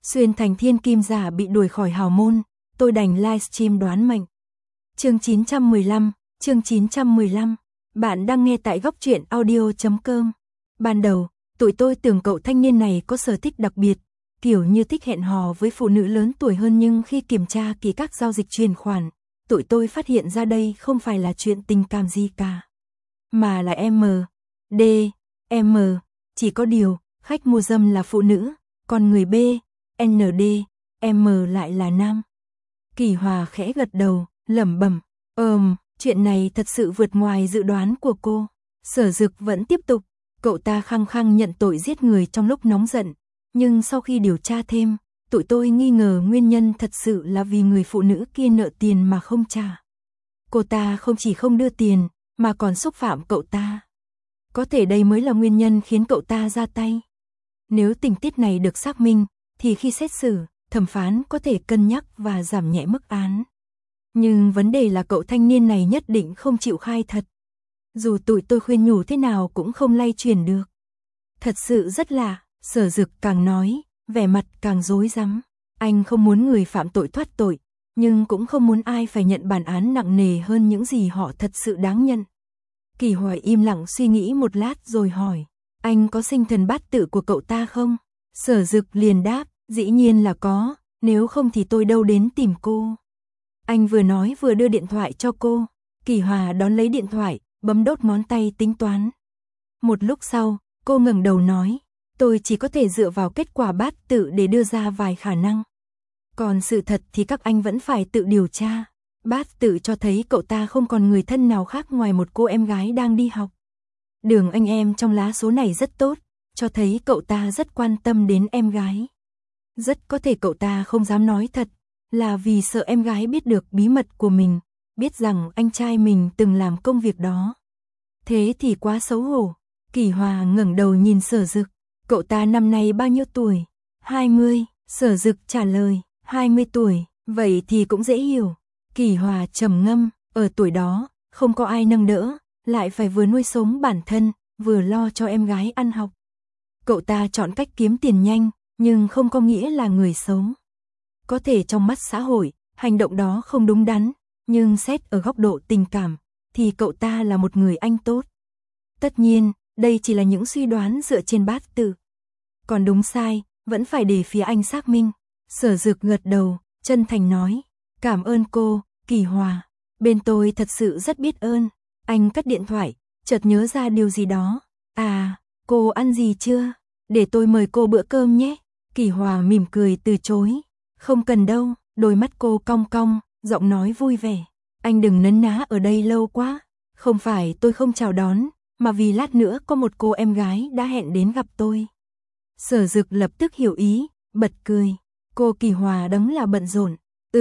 Xuyên thành thiên kim giả bị đuổi khỏi hào môn, tôi đành livestream đoán mệnh. Chương 915. Bạn đang nghe tại góc truyện audio.com. Ban đầu, tụi tôi tưởng cậu thanh niên này có sở thích đặc biệt, kiểu như thích hẹn hò với phụ nữ lớn tuổi hơn, nhưng khi kiểm tra kỹ các giao dịch chuyển khoản, tụi tôi phát hiện ra đây không phải là chuyện tình cảm gì cả, mà là M, chỉ có điều, khách mua dâm là phụ nữ, còn người B, M lại là nam. Kỳ Hòa khẽ gật đầu, lẩm bẩm, chuyện này thật sự vượt ngoài dự đoán của cô. Sở Dực vẫn tiếp tục, cậu ta khăng khăng nhận tội giết người trong lúc nóng giận, nhưng sau khi điều tra thêm, tụi tôi nghi ngờ nguyên nhân thật sự là vì người phụ nữ kia nợ tiền mà không trả. Cô ta không chỉ không đưa tiền, mà còn xúc phạm cậu ta. Có thể đây mới là nguyên nhân khiến cậu ta ra tay. Nếu tình tiết này được xác minh, thì khi xét xử, thẩm phán có thể cân nhắc và giảm nhẹ mức án. Nhưng vấn đề là cậu thanh niên này nhất định không chịu khai thật. Dù tụi tôi khuyên nhủ thế nào cũng không lay chuyển được. Thật sự rất lạ, Sở Dực càng nói, vẻ mặt càng rối rắm. Anh không muốn người phạm tội thoát tội, nhưng cũng không muốn ai phải nhận bản án nặng nề hơn những gì họ thật sự đáng nhận. Kỳ Hoài im lặng suy nghĩ một lát rồi hỏi, anh có sinh thần bát tự của cậu ta không? Sở Dực liền đáp, dĩ nhiên là có, nếu không thì tôi đâu đến tìm cô. Anh vừa nói vừa đưa điện thoại cho cô. Kỳ Hòa đón lấy điện thoại, bấm đốt ngón tay tính toán. Một lúc sau, cô ngẩng đầu nói, tôi chỉ có thể dựa vào kết quả bát tự để đưa ra vài khả năng. Còn sự thật thì các anh vẫn phải tự điều tra. Bát tự cho thấy cậu ta không còn người thân nào khác ngoài một cô em gái đang đi học. Đường anh em trong lá số này rất tốt, cho thấy cậu ta rất quan tâm đến em gái. Rất có thể cậu ta không dám nói thật, là vì sợ em gái biết được bí mật của mình, biết rằng anh trai mình từng làm công việc đó. Thế thì quá xấu hổ. Kỳ Hòa ngẩng đầu nhìn Sở Dực, cậu ta năm nay bao nhiêu tuổi? 20, Sở Dực trả lời, 20 tuổi, vậy thì cũng dễ hiểu. Kỳ Hòa trầm ngâm, ở tuổi đó, không có ai nâng đỡ, lại phải vừa nuôi sống bản thân, vừa lo cho em gái ăn học. Cậu ta chọn cách kiếm tiền nhanh, nhưng không có nghĩa là người xấu. Có thể trong mắt xã hội, hành động đó không đúng đắn, nhưng xét ở góc độ tình cảm, thì cậu ta là một người anh tốt. Tất nhiên, đây chỉ là những suy đoán dựa trên bát tự. Còn đúng sai, vẫn phải để phía anh xác minh. Sở Dực gật đầu, chân thành nói, cảm ơn cô, Kỳ Hòa. Bên tôi thật sự rất biết ơn. Anh cất điện thoại, chợt nhớ ra điều gì đó. À, cô ăn gì chưa? Để tôi mời cô bữa cơm nhé. Kỳ Hòa mỉm cười từ chối. Không cần đâu, đôi mắt cô cong cong, giọng nói vui vẻ. Anh đừng nấn ná ở đây lâu quá. Không phải tôi không chào đón, mà vì lát nữa có một cô em gái đã hẹn đến gặp tôi. Sở Dực lập tức hiểu ý, bật cười. Cô Kỳ Hòa đúng là bận rộn.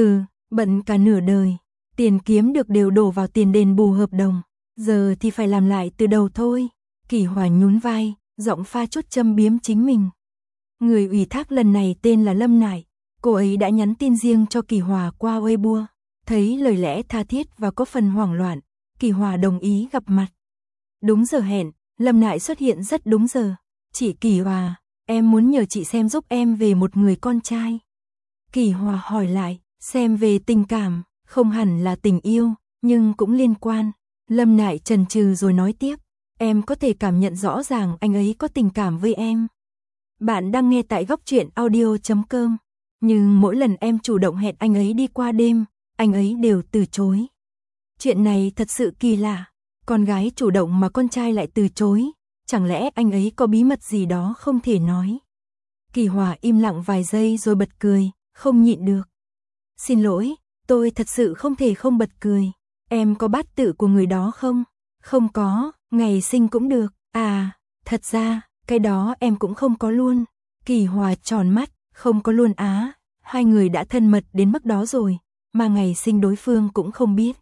Bận cả nửa đời. Tiền kiếm được đều đổ vào tiền đền bù hợp đồng. Giờ thì phải làm lại từ đầu thôi. Kỳ Hòa nhún vai, giọng pha chút châm biếm chính mình. Người ủy thác lần này tên là Lâm Nải. Cô ấy đã nhắn tin riêng cho Kỳ Hòa qua Weibo. Thấy lời lẽ tha thiết và có phần hoảng loạn, Kỳ Hòa đồng ý gặp mặt. Đúng giờ hẹn, Lâm Nải xuất hiện rất đúng giờ. Chị Kỳ Hòa, em muốn nhờ chị xem giúp em về một người con trai. Kỳ Hòa hỏi lại, xem về tình cảm, không hẳn là tình yêu, nhưng cũng liên quan. Lâm Nải chần chừ rồi nói tiếp, em có thể cảm nhận rõ ràng anh ấy có tình cảm với em. Bạn đang nghe tại góc truyện audio.com. Nhưng mỗi lần em chủ động hẹn anh ấy đi qua đêm, anh ấy đều từ chối. Chuyện này thật sự kỳ lạ. Con gái chủ động mà con trai lại từ chối. Chẳng lẽ anh ấy có bí mật gì đó không thể nói? Kỳ Hòa im lặng vài giây rồi bật cười, không nhịn được. Xin lỗi, tôi thật sự không thể không bật cười. Em có bát tự của người đó không? Không có, ngày sinh cũng được. À, thật ra, cái đó em cũng không có luôn. Kỳ Hòa tròn mắt, không có luôn á. Hai người đã thân mật đến mức đó rồi, mà ngày sinh đối phương cũng không biết.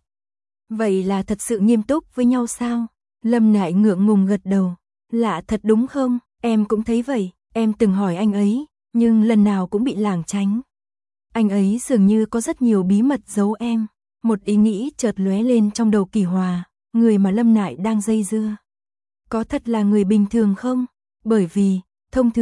Vậy là thật sự nghiêm túc với nhau sao? Lâm Nại ngượng ngùng gật đầu. Lạ thật đúng không? Em cũng thấy vậy. Em từng hỏi anh ấy, nhưng lần nào cũng bị lảng tránh. Anh ấy dường như có rất nhiều bí mật giấu em. Một ý nghĩ chợt lóe lên trong đầu Kỳ Hòa, người mà Lâm Nại đang dây dưa. Có thật là người bình thường không? Bởi vì, thông thường,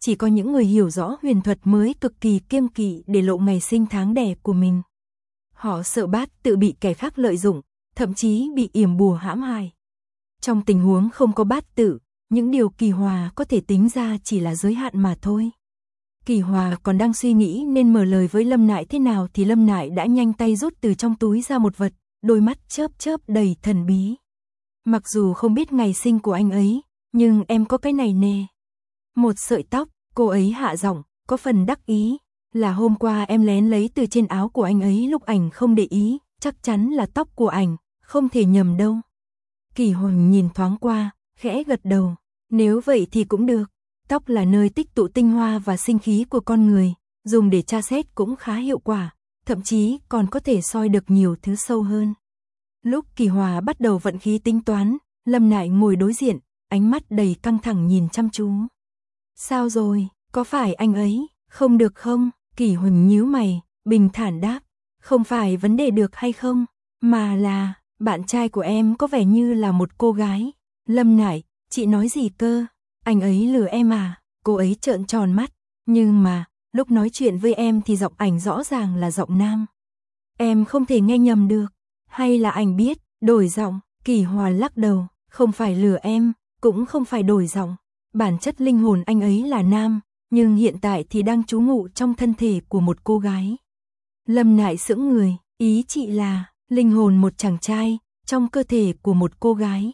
chỉ có những người hiểu rõ huyền thuật mới cực kỳ kiêng kỵ để lộ ngày sinh tháng đẻ của mình. Họ sợ bát tự bị kẻ khác lợi dụng, thậm chí bị yểm bùa hãm hại. Trong tình huống không có bát tự, những điều Kỳ Hòa có thể tính ra chỉ là giới hạn mà thôi. Kỳ Hòa còn đang suy nghĩ nên mở lời với Lâm Nại thế nào thì Lâm Nại đã nhanh tay rút từ trong túi ra một vật, đôi mắt chớp chớp đầy thần bí. Mặc dù không biết ngày sinh của anh ấy, nhưng em có cái này nè. Một sợi tóc, cô ấy hạ giọng, có phần đắc ý. Là hôm qua em lén lấy từ trên áo của anh ấy lúc ảnh không để ý, chắc chắn là tóc của ảnh, không thể nhầm đâu. Kỳ Huỳnh nhìn thoáng qua, khẽ gật đầu. Nếu vậy thì cũng được. Tóc là nơi tích tụ tinh hoa và sinh khí của con người, dùng để tra xét cũng khá hiệu quả, thậm chí còn có thể soi được nhiều thứ sâu hơn. Lúc Kỳ Hòa bắt đầu vận khí tính toán, Lâm Nại ngồi đối diện, ánh mắt đầy căng thẳng nhìn chăm chú. Sao rồi, có phải anh ấy, không được không? Kỳ Huỳnh nhíu mày, bình thản đáp, không phải vấn đề được hay không, mà là, bạn trai của em có vẻ như là một cô gái. Lâm Nại, chị nói gì cơ? Anh ấy lừa em à? Cô ấy trợn tròn mắt, nhưng mà, lúc nói chuyện với em thì giọng ảnh rõ ràng là giọng nam. Em không thể nghe nhầm được, hay là anh biết, đổi giọng? Kỳ Hòa lắc đầu, không phải lừa em, cũng không phải đổi giọng. Bản chất linh hồn anh ấy là nam, nhưng hiện tại thì đang trú ngụ trong thân thể của một cô gái. Lâm Nại sững người, ý chị là, linh hồn một chàng trai, trong cơ thể của một cô gái.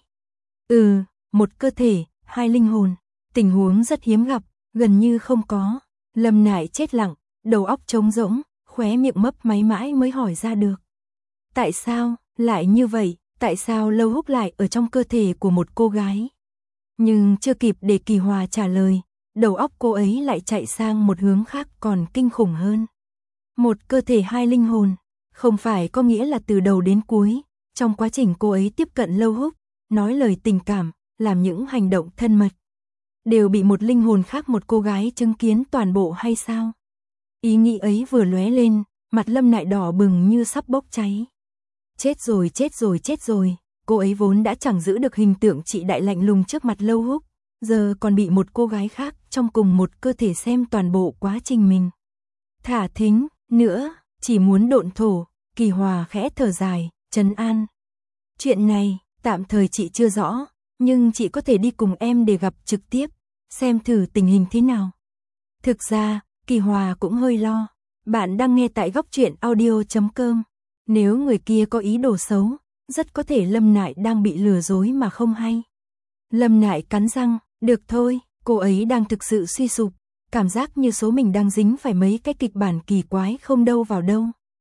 Một cơ thể, hai linh hồn, tình huống rất hiếm gặp, gần như không có. Lâm Nại chết lặng, đầu óc trống rỗng, khóe miệng mấp máy mãi mới hỏi ra được. Tại sao, lại như vậy, tại sao Lâu Húc lại ở trong cơ thể của một cô gái? Nhưng chưa kịp để Kỳ Hòa trả lời, đầu óc cô ấy lại chạy sang một hướng khác còn kinh khủng hơn. Một cơ thể hai linh hồn, không phải có nghĩa là từ đầu đến cuối, trong quá trình cô ấy tiếp cận Lâu Húc, nói lời tình cảm, làm những hành động thân mật, đều bị một linh hồn khác một cô gái chứng kiến toàn bộ hay sao? Ý nghĩ ấy vừa lóe lên, mặt Lâm Nại đỏ bừng như sắp bốc cháy. Chết rồi, chết rồi, chết rồi, cô ấy vốn đã chẳng giữ được hình tượng chị đại lạnh lùng trước mặt Lâu Húc, giờ còn bị một cô gái khác trong cùng một cơ thể xem toàn bộ quá trình mình. Thả thính, nữa, chỉ muốn độn thổ. Kỳ Hòa khẽ thở dài, trấn an. Chuyện này, tạm thời chị chưa rõ, nhưng chị có thể đi cùng em để gặp trực tiếp, xem thử tình hình thế nào. Thực ra, Kỳ Hòa cũng hơi lo. Bạn đang nghe tại goctruyện.audio.com. Nếu người kia có ý đồ xấu, rất có thể Lâm Nại đang bị lừa dối mà không hay. Lâm Nại cắn răng, được thôi, cô ấy đang thực sự suy sụp, cảm giác như số mình đang dính phải mấy cái kịch bản kỳ quái không đâu vào đâu.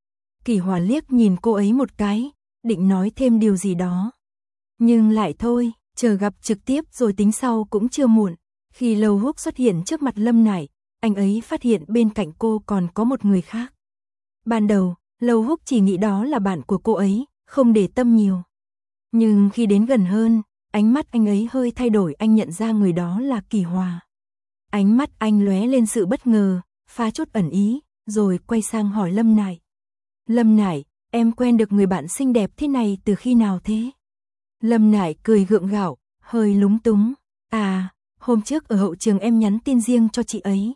Kỳ Hòa liếc nhìn cô ấy một cái, định nói thêm điều gì đó. Nhưng lại thôi, chờ gặp trực tiếp rồi tính sau cũng chưa muộn. Khi Lâu Húc xuất hiện trước mặt Lâm Nại, anh ấy phát hiện bên cạnh cô còn có một người khác. Ban đầu, Lâu Húc chỉ nghĩ đó là bạn của cô ấy, không để tâm nhiều. Nhưng khi đến gần hơn, ánh mắt anh ấy hơi thay đổi, anh nhận ra người đó là Kỳ Hòa. Ánh mắt anh lóe lên sự bất ngờ, pha chút ẩn ý, rồi quay sang hỏi Lâm Nại. Lâm Nại, em quen được người bạn xinh đẹp thế này từ khi nào thế? Lâm Nại cười gượng gạo, hơi lúng túng. À, hôm trước ở hậu trường em nhắn tin riêng cho chị ấy.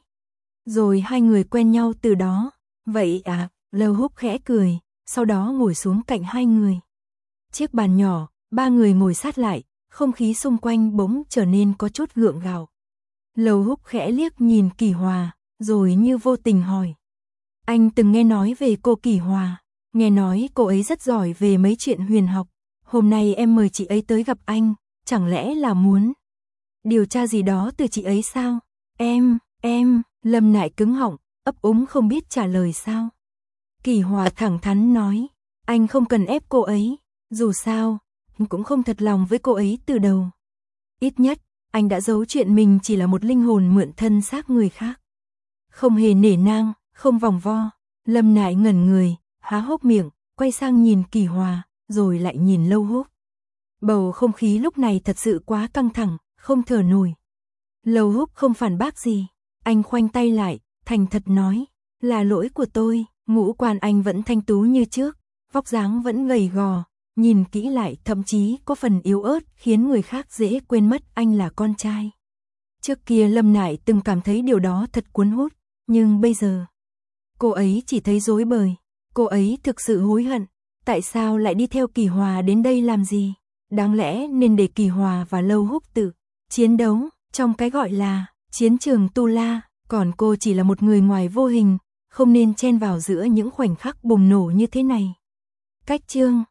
Rồi hai người quen nhau từ đó. Vậy à, Lâu Húc khẽ cười, sau đó ngồi xuống cạnh hai người. Chiếc bàn nhỏ, ba người ngồi sát lại, không khí xung quanh bỗng trở nên có chút gượng gạo. Lâu Húc khẽ liếc nhìn Kỳ Hòa, rồi như vô tình hỏi. Anh từng nghe nói về cô Kỳ Hòa, nghe nói cô ấy rất giỏi về mấy chuyện huyền học. Hôm nay em mời chị ấy tới gặp anh, chẳng lẽ là muốn điều tra gì đó từ chị ấy sao? Em, Lâm Nại cứng họng, ấp úng không biết trả lời sao. Kỳ Hòa thẳng thắn nói, anh không cần ép cô ấy, dù sao, cũng không thật lòng với cô ấy từ đầu. Ít nhất, anh đã giấu chuyện mình chỉ là một linh hồn mượn thân xác người khác. Không hề nể nang, không vòng vo. Lâm Nại ngẩn người, há hốc miệng, quay sang nhìn Kỳ Hòa, rồi lại nhìn Lâu Húc. Bầu không khí lúc này thật sự quá căng thẳng, không thở nổi. Lâu Húc không phản bác gì, anh khoanh tay lại, thành thật nói, là lỗi của tôi. Ngũ quan anh vẫn thanh tú như trước, vóc dáng vẫn gầy gò, nhìn kỹ lại thậm chí có phần yếu ớt khiến người khác dễ quên mất anh là con trai. Trước kia Lâm Nại từng cảm thấy điều đó thật cuốn hút, nhưng bây giờ, cô ấy chỉ thấy rối bời. Cô ấy thực sự hối hận, tại sao lại đi theo Kỳ Hòa đến đây làm gì? Đáng lẽ nên để Kỳ Hòa và Lâu Húc tự chiến đấu trong cái gọi là chiến trường Tu La, còn cô chỉ là một người ngoài vô hình, không nên chen vào giữa những khoảnh khắc bùng nổ như thế này. Cách chương